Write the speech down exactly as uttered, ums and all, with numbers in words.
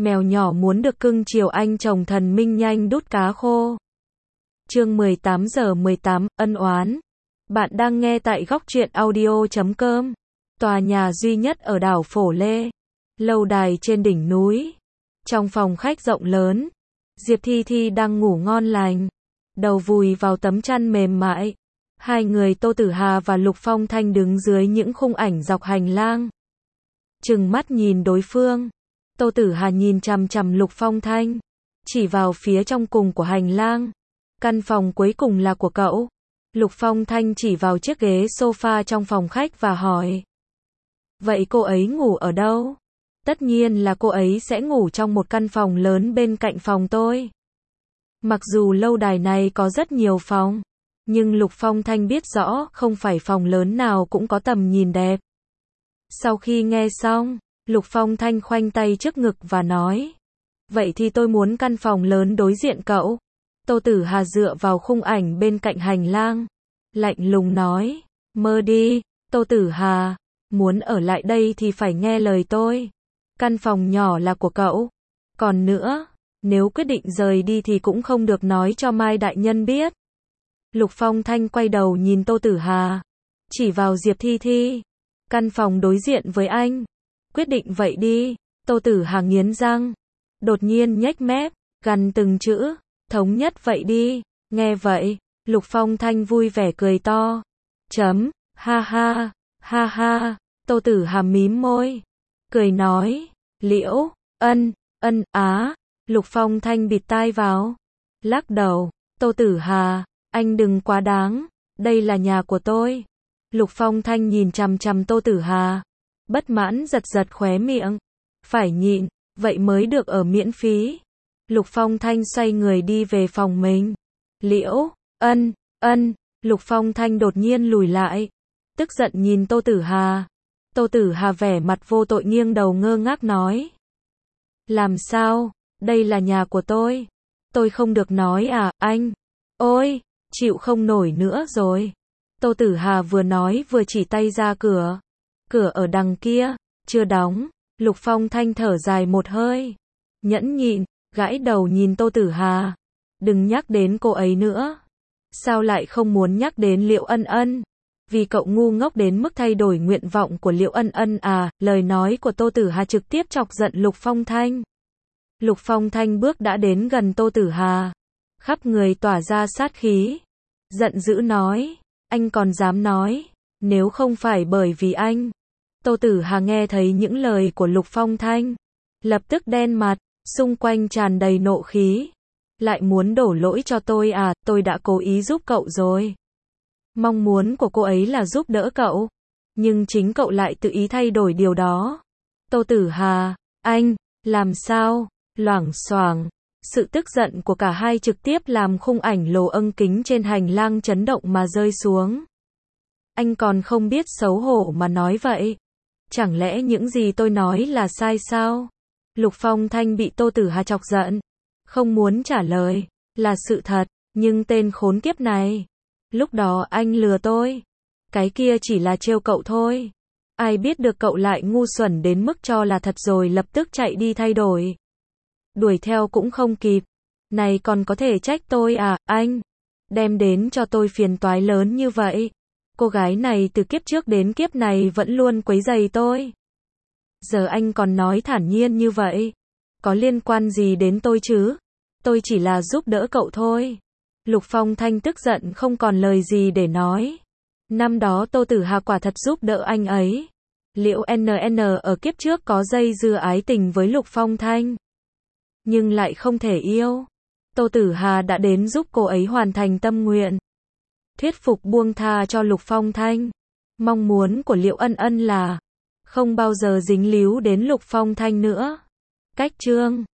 Mèo nhỏ muốn được cưng chiều anh chồng thần minh nhanh đút cá khô. Chương mười tám giờ mười tám, ân oán. Bạn đang nghe tại góc truyện audio chấm com. Tòa nhà duy nhất ở đảo Phổ Lê. Lâu đài trên đỉnh núi. Trong phòng khách rộng lớn, Diệp Thi Thi đang ngủ ngon lành, đầu vùi vào tấm chăn mềm mại. Hai người Tô Tử Hà và Lục Phong Thanh đứng dưới những khung ảnh dọc hành lang, trừng mắt nhìn đối phương. Tô Tử Hà nhìn chằm chằm Lục Phong Thanh, chỉ vào phía trong cùng của hành lang. Căn phòng cuối cùng là của cậu. Lục Phong Thanh chỉ vào chiếc ghế sofa trong phòng khách và hỏi. Vậy cô ấy ngủ ở đâu? Tất nhiên là cô ấy sẽ ngủ trong một căn phòng lớn bên cạnh phòng tôi. Mặc dù lâu đài này có rất nhiều phòng, nhưng Lục Phong Thanh biết rõ không phải phòng lớn nào cũng có tầm nhìn đẹp. Sau khi nghe xong, Lục Phong Thanh khoanh tay trước ngực và nói. Vậy thì tôi muốn căn phòng lớn đối diện cậu. Tô Tử Hà dựa vào khung ảnh bên cạnh hành lang, lạnh lùng nói. Mơ đi, Tô Tử Hà. Muốn ở lại đây thì phải nghe lời tôi. Căn phòng nhỏ là của cậu. Còn nữa, nếu quyết định rời đi thì cũng không được nói cho Mai đại nhân biết. Lục Phong Thanh quay đầu nhìn Tô Tử Hà, chỉ vào Diệp Thi Thi. Căn phòng đối diện với anh. Quyết định vậy đi. Tô Tử Hà nghiến răng, đột nhiên nhếch mép, gằn từng chữ. Thống nhất vậy đi. Nghe vậy, Lục Phong Thanh vui vẻ cười to. Chấm, ha ha, ha ha. Tô Tử Hà mím môi, cười nói. Liễu, ân, ân, á. Lục Phong Thanh bịt tai vào, lắc đầu. Tô Tử Hà, anh đừng quá đáng. Đây là nhà của tôi. Lục Phong Thanh nhìn chằm chằm Tô Tử Hà, bất mãn giật giật khóe miệng. Phải nhịn, vậy mới được ở miễn phí. Lục Phong Thanh xoay người đi về phòng mình. Liễu, ân, ân. Lục Phong Thanh đột nhiên lùi lại, tức giận nhìn Tô Tử Hà. Tô Tử Hà vẻ mặt vô tội nghiêng đầu ngơ ngác nói. Làm sao, đây là nhà của tôi. Tôi không được nói à, anh. Ôi, chịu không nổi nữa rồi. Tô Tử Hà vừa nói vừa chỉ tay ra cửa. Cửa ở đằng kia, chưa đóng. Lục Phong Thanh thở dài một hơi, nhẫn nhịn, gãi đầu nhìn Tô Tử Hà. Đừng nhắc đến cô ấy nữa. Sao lại không muốn nhắc đến Liệu Ân Ân? Vì cậu ngu ngốc đến mức thay đổi nguyện vọng của Liệu Ân Ân à? Lời nói của Tô Tử Hà trực tiếp chọc giận Lục Phong Thanh. Lục Phong Thanh bước đã đến gần Tô Tử Hà, khắp người tỏa ra sát khí, giận dữ nói. Anh còn dám nói, nếu không phải bởi vì anh. Tô Tử Hà nghe thấy những lời của Lục Phong Thanh, lập tức đen mặt, xung quanh tràn đầy nộ khí. Lại muốn đổ lỗi cho tôi à? Tôi đã cố ý giúp cậu rồi. Mong muốn của cô ấy là giúp đỡ cậu, nhưng chính cậu lại tự ý thay đổi điều đó. Tô Tử Hà, anh, làm sao? Loảng xoảng. Sự tức giận của cả hai trực tiếp làm khung ảnh lồ âng kính trên hành lang chấn động mà rơi xuống. Anh còn không biết xấu hổ mà nói vậy. Chẳng lẽ những gì tôi nói là sai sao? Lục Phong Thanh bị Tô Tử Hà chọc giận, không muốn trả lời. Là sự thật, nhưng tên khốn kiếp này. Lúc đó anh lừa tôi. Cái kia chỉ là trêu cậu thôi. Ai biết được cậu lại ngu xuẩn đến mức cho là thật rồi lập tức chạy đi thay đổi. Đuổi theo cũng không kịp. Này còn có thể trách tôi à, anh? Đem đến cho tôi phiền toái lớn như vậy. Cô gái này từ kiếp trước đến kiếp này vẫn luôn quấy rầy tôi. Giờ anh còn nói thản nhiên như vậy. Có liên quan gì đến tôi chứ? Tôi chỉ là giúp đỡ cậu thôi. Lục Phong Thanh tức giận không còn lời gì để nói. Năm đó Tô Tử Hà quả thật giúp đỡ anh ấy. Liệu en en ở kiếp trước có dây dưa ái tình với Lục Phong Thanh, nhưng lại không thể yêu. Tô Tử Hà đã đến giúp cô ấy hoàn thành tâm nguyện, thuyết phục buông tha cho Lục Phong Thanh. Mong muốn của Liệu Ân Ân là không bao giờ dính líu đến Lục Phong Thanh nữa. Cách chương